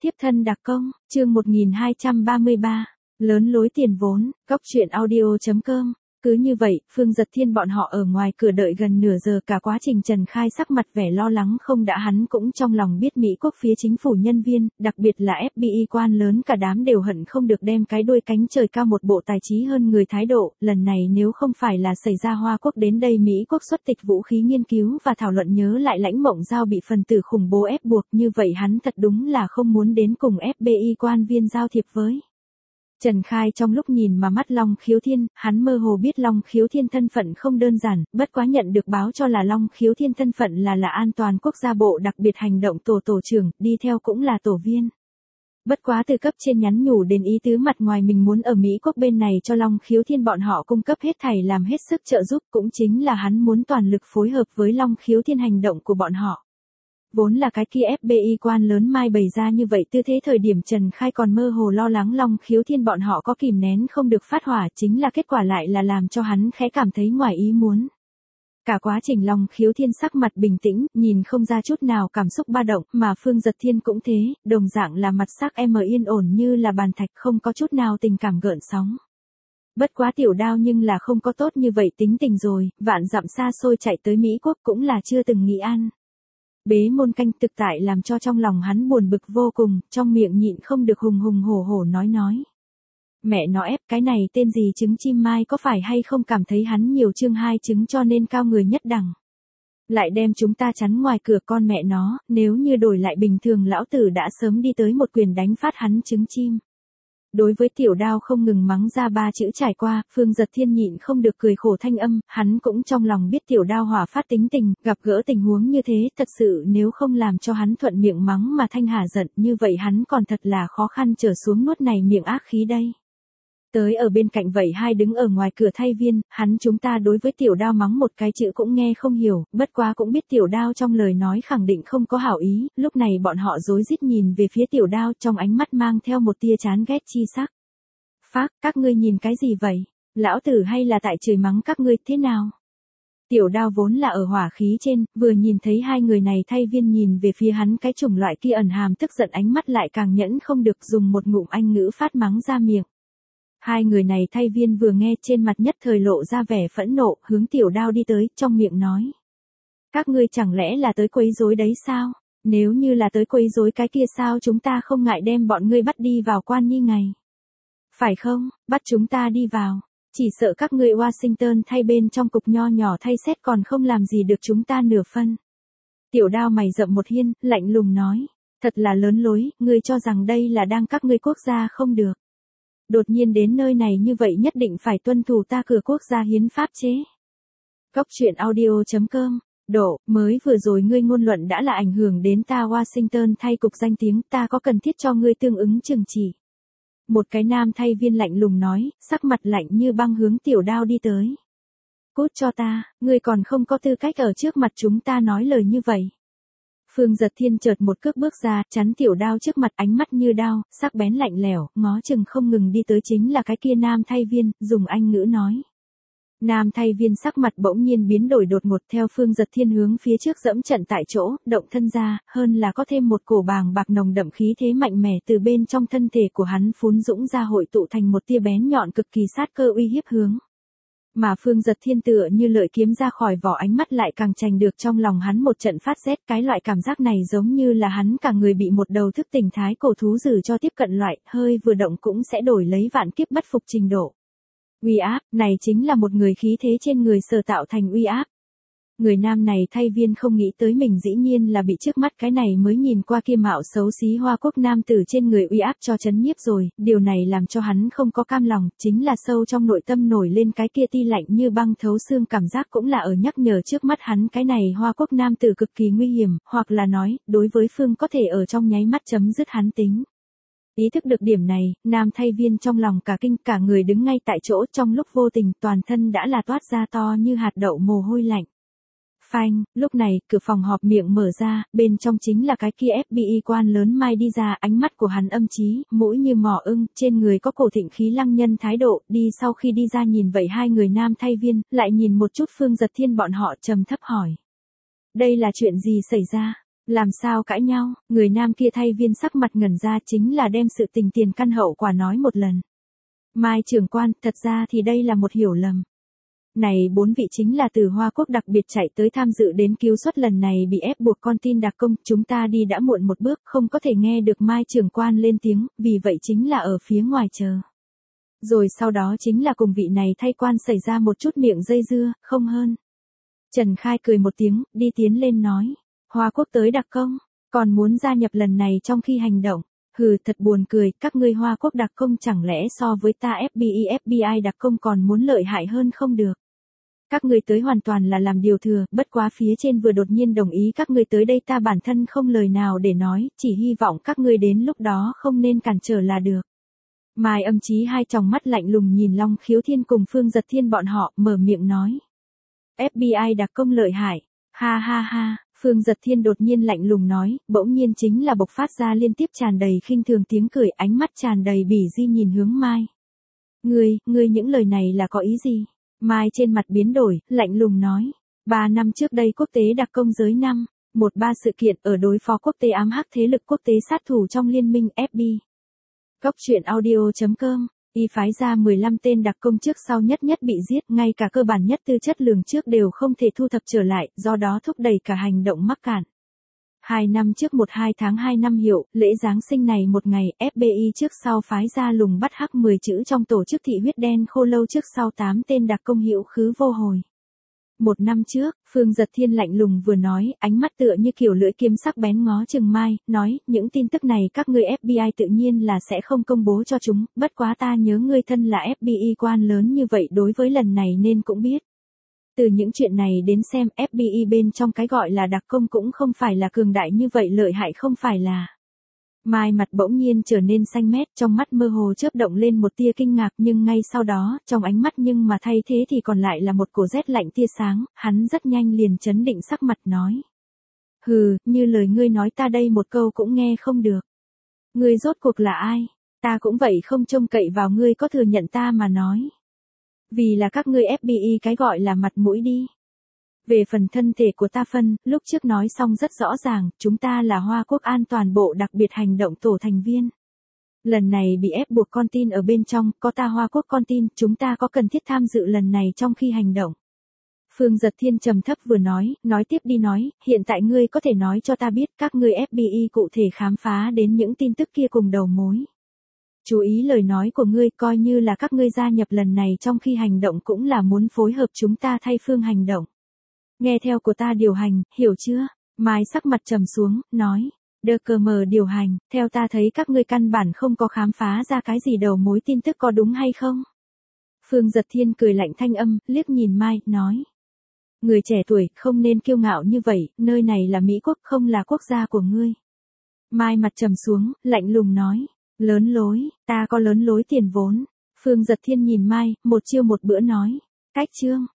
Tiếp thân đặc công, chương 1233, lớn lối tiền vốn, góc truyện audio.com. Cứ như vậy, Phương Dật Thiên bọn họ ở ngoài cửa đợi gần nửa giờ, cả quá trình Trần Khai sắc mặt vẻ lo lắng không đã, hắn cũng trong lòng biết Mỹ quốc phía chính phủ nhân viên, đặc biệt là FBI quan lớn cả đám đều hận không được đem cái đuôi cánh trời cao một bộ tài trí hơn người thái độ, lần này nếu không phải là xảy ra Hoa quốc đến đây Mỹ quốc xuất tịch vũ khí nghiên cứu và thảo luận nhớ lại Lãnh Mộng Giao bị phần tử khủng bố ép buộc, như vậy hắn thật đúng là không muốn đến cùng FBI quan viên giao thiệp với. Trần Khai trong lúc nhìn mà mắt Long Khiếu Thiên, hắn mơ hồ biết Long Khiếu Thiên thân phận không đơn giản, bất quá nhận được báo cho là Long Khiếu Thiên thân phận là an toàn quốc gia bộ đặc biệt hành động tổ trưởng, đi theo cũng là tổ viên. Bất quá từ cấp trên nhắn nhủ đến ý tứ mặt ngoài mình muốn ở Mỹ quốc bên này cho Long Khiếu Thiên bọn họ cung cấp hết thảy làm hết sức trợ giúp, cũng chính là hắn muốn toàn lực phối hợp với Long Khiếu Thiên hành động của bọn họ. Vốn là cái kia FBI quan lớn mai bày ra như vậy tư thế thời điểm Trần Khai còn mơ hồ lo lắng Long Khiếu Thiên bọn họ có kìm nén không được phát hỏa, chính là kết quả lại là làm cho hắn khẽ cảm thấy ngoài ý muốn. Cả quá trình Long Khiếu Thiên sắc mặt bình tĩnh, nhìn không ra chút nào cảm xúc ba động, mà Phương Dật Thiên cũng thế, đồng dạng là mặt sắc yên ổn như là bàn thạch, không có chút nào tình cảm gợn sóng. Bất quá Tiểu Đao nhưng là không có tốt như vậy tính tình rồi, vạn dặm xa xôi chạy tới Mỹ quốc cũng là chưa từng nghĩ ăn. Bế môn canh thực tại làm cho trong lòng hắn buồn bực vô cùng, trong miệng nhịn không được hùng hổ nói. Mẹ nó ép cái này tên gì trứng chim mai, có phải hay không cảm thấy hắn nhiều chương hai trứng cho nên cao người nhất đẳng. Lại đem chúng ta chắn ngoài cửa, con mẹ nó, nếu như đổi lại bình thường lão tử đã sớm đi tới một quyền đánh phát hắn trứng chim. Đối với Tiểu Đao không ngừng mắng ra ba chữ trải qua, Phương Dật Thiên nhịn không được cười khổ thanh âm, hắn cũng trong lòng biết Tiểu Đao hỏa phát tính tình, gặp gỡ tình huống như thế, thật sự nếu không làm cho hắn thuận miệng mắng mà thanh hà giận, như vậy hắn còn thật là khó khăn trở xuống nuốt này miệng ác khí đây. Tới ở bên cạnh vậy hai đứng ở ngoài cửa thay viên, chúng ta đối với Tiểu Đao mắng một cái chữ cũng nghe không hiểu, bất quá cũng biết Tiểu Đao trong lời nói khẳng định không có hảo ý, lúc này bọn họ rối rít nhìn về phía Tiểu Đao, trong ánh mắt mang theo một tia chán ghét chi sắc. Phác, các ngươi nhìn cái gì vậy? Lão tử hay là tại trời mắng các ngươi thế nào? Tiểu Đao vốn là ở hỏa khí trên, vừa nhìn thấy hai người này thay viên nhìn về phía hắn cái chủng loại kia ẩn hàm tức giận ánh mắt lại càng nhẫn không được, dùng một ngụm Anh ngữ phát mắng ra miệng. Hai người này thay viên vừa nghe trên mặt nhất thời lộ ra vẻ phẫn nộ, hướng Tiểu Đao đi tới, trong miệng nói. Các ngươi chẳng lẽ là tới quấy rối đấy sao? Nếu như là tới quấy rối cái kia sao chúng ta không ngại đem bọn ngươi bắt đi vào quan nghi ngày? Phải không, bắt chúng ta đi vào. Chỉ sợ các ngươi Washington thay bên trong cục nho nhỏ thay xét còn không làm gì được chúng ta nửa phân. Tiểu Đao mày rậm một hiên, lạnh lùng nói. Thật là lớn lối, ngươi cho rằng đây là đang các ngươi quốc gia không được. Đột nhiên đến nơi này như vậy nhất định phải tuân thủ ta cửa quốc gia hiến pháp chế. Góc truyện audio.com. Độ, mới vừa rồi ngươi ngôn luận đã là ảnh hưởng đến ta Washington thay cục danh tiếng, ta có cần thiết cho ngươi tương ứng trừng trị. Một cái nam thay viên lạnh lùng nói, sắc mặt lạnh như băng hướng Tiểu Đao đi tới. Cút cho ta, ngươi còn không có tư cách ở trước mặt chúng ta nói lời như vậy. Phương Dật Thiên chợt một cước bước ra, chắn Tiểu Đao trước mặt, ánh mắt như đao, sắc bén lạnh lẽo, ngó chừng không ngừng đi tới chính là cái kia nam thay viên, dùng Anh ngữ nói. Nam thay viên sắc mặt bỗng nhiên biến đổi đột ngột, theo Phương Dật Thiên hướng phía trước dẫm trận tại chỗ, động thân ra, hơn là có thêm một cổ bàng bạc nồng đậm khí thế mạnh mẽ từ bên trong thân thể của hắn phún dũng ra, hội tụ thành một tia bén nhọn cực kỳ sát cơ uy hiếp hướng. Mà Phương Dật Thiên tựa như lợi kiếm ra khỏi vỏ, ánh mắt lại càng trành được trong lòng hắn một trận phát rét, cái loại cảm giác này giống như là hắn cả người bị một đầu thức tỉnh thái cổ thú dữ cho tiếp cận loại, hơi vừa động cũng sẽ đổi lấy vạn kiếp bất phục trình độ. Uy áp, này chính là một người khí thế trên người sở tạo thành uy áp. Người nam này thay viên không nghĩ tới mình dĩ nhiên là bị trước mắt cái này mới nhìn qua kia mạo xấu xí Hoa quốc nam tử trên người uy áp cho chấn nhiếp rồi, điều này làm cho hắn không có cam lòng, chính là sâu trong nội tâm nổi lên cái kia ti lạnh như băng thấu xương cảm giác, cũng là ở nhắc nhở trước mắt hắn cái này Hoa quốc nam tử cực kỳ nguy hiểm, hoặc là nói, đối với phương có thể ở trong nháy mắt chấm dứt hắn tính. Ý thức được điểm này, nam thay viên trong lòng cả kinh, cả người đứng ngay tại chỗ, trong lúc vô tình toàn thân đã là toát ra to như hạt đậu mồ hôi lạnh. Phanh, lúc này, cửa phòng họp miệng mở ra, bên trong chính là cái kia FBI quan lớn mai đi ra, ánh mắt của hắn âm chí, mũi như mỏ ưng, trên người có cổ thịnh khí lăng nhân thái độ, đi sau khi đi ra nhìn vậy hai người nam thay viên, lại nhìn một chút Phương Dật Thiên bọn họ trầm thấp hỏi. Đây là chuyện gì xảy ra? Làm sao cãi nhau, người nam kia thay viên sắc mặt ngẩn ra chính là đem sự tình tiền căn hậu quả nói một lần. Mai trưởng quan, thật ra thì đây là một hiểu lầm. Này 4 vị chính là từ Hoa Quốc đặc biệt chạy tới tham dự đến cứu xuất lần này bị ép buộc con tin đặc công, chúng ta đi đã muộn một bước, không có thể nghe được Mai trưởng quan lên tiếng, vì vậy chính là ở phía ngoài chờ. Rồi sau đó chính là cùng vị này thay quan xảy ra một chút miệng dây dưa, không hơn. Trần Khai cười một tiếng, đi tiến lên nói, Hoa Quốc tới đặc công, còn muốn gia nhập lần này trong khi hành động. Hừ, thật buồn cười, các ngươi Hoa Quốc đặc công chẳng lẽ so với ta FBI đặc công còn muốn lợi hại hơn không được. Các ngươi tới hoàn toàn là làm điều thừa, bất quá phía trên vừa đột nhiên đồng ý các ngươi tới đây ta bản thân không lời nào để nói, chỉ hy vọng các ngươi đến lúc đó không nên cản trở là được. Mai Âm Chí hai tròng mắt lạnh lùng nhìn Long Khiếu Thiên cùng Phương Giật Thiên bọn họ, mở miệng nói. FBI đặc công lợi hại, ha ha ha. Phương Giật Thiên đột nhiên lạnh lùng nói, bỗng nhiên chính là bộc phát ra liên tiếp tràn đầy khinh thường tiếng cười, ánh mắt tràn đầy bỉ di nhìn hướng Mai. Ngươi những lời này là có ý gì? Mai trên mặt biến đổi, lạnh lùng nói. 3 năm trước đây quốc tế đặc công giới 5.13 sự kiện ở đối phó quốc tế ám hắc thế lực quốc tế sát thủ trong liên minh FB. Góc truyện audio.com Y phái ra 15 tên đặc công trước sau nhất bị giết, ngay cả cơ bản nhất tư chất lượng trước đều không thể thu thập trở lại, do đó thúc đẩy cả hành động mắc cạn. 2 năm trước 12 tháng 2 năm Hiệu, lễ Giáng sinh này một ngày, FBI trước sau phái ra lùng bắt hắc 10 chữ trong tổ chức thị huyết đen khô lâu trước sau 8 tên đặc công hữu khứ vô hồi. 1 năm trước, Phương Giật Thiên lạnh lùng vừa nói, ánh mắt tựa như kiểu lưỡi kiếm sắc bén ngó chừng Mai, nói, những tin tức này các ngươi FBI tự nhiên là sẽ không công bố cho chúng, bất quá ta nhớ ngươi thân là FBI quan lớn như vậy đối với lần này nên cũng biết. Từ những chuyện này đến xem FBI bên trong cái gọi là đặc công cũng không phải là cường đại như vậy lợi hại không phải là. Mai mặt bỗng nhiên trở nên xanh mét, trong mắt mơ hồ chớp động lên một tia kinh ngạc nhưng ngay sau đó, trong ánh mắt nhưng mà thay thế thì còn lại là một cổ rét lạnh tia sáng, hắn rất nhanh liền chấn định sắc mặt nói. Hừ, như lời ngươi nói ta đây một câu cũng nghe không được. Ngươi rốt cuộc là ai? Ta cũng vậy không trông cậy vào ngươi có thừa nhận ta mà nói. Vì là các ngươi FBI cái gọi là mặt mũi đi. Về phần thân thể của ta phân, lúc trước nói xong rất rõ ràng, chúng ta là Hoa Quốc An toàn bộ đặc biệt hành động tổ thành viên. Lần này bị ép buộc con tin ở bên trong, có ta Hoa Quốc con tin, chúng ta có cần thiết tham dự lần này trong khi hành động. Phương Giật Thiên trầm thấp vừa nói tiếp đi nói, hiện tại ngươi có thể nói cho ta biết các ngươi FBI cụ thể khám phá đến những tin tức kia cùng đầu mối. Chú ý lời nói của ngươi, coi như là các ngươi gia nhập lần này trong khi hành động cũng là muốn phối hợp chúng ta thay Phương hành động. Nghe theo của ta điều hành, hiểu chưa? Mai sắc mặt trầm xuống, nói. Đơ cờ mờ điều hành, theo ta thấy các ngươi căn bản không có khám phá ra cái gì đầu mối tin tức có đúng hay không? Phương Giật Thiên cười lạnh thanh âm, liếc nhìn Mai, nói. Người trẻ tuổi, không nên kiêu ngạo như vậy, nơi này là Mỹ Quốc không là quốc gia của ngươi. Mai mặt trầm xuống, lạnh lùng nói. Lớn lối, ta có lớn lối tiền vốn. Phương Giật Thiên nhìn Mai, một chiêu một bữa nói. Cách chương.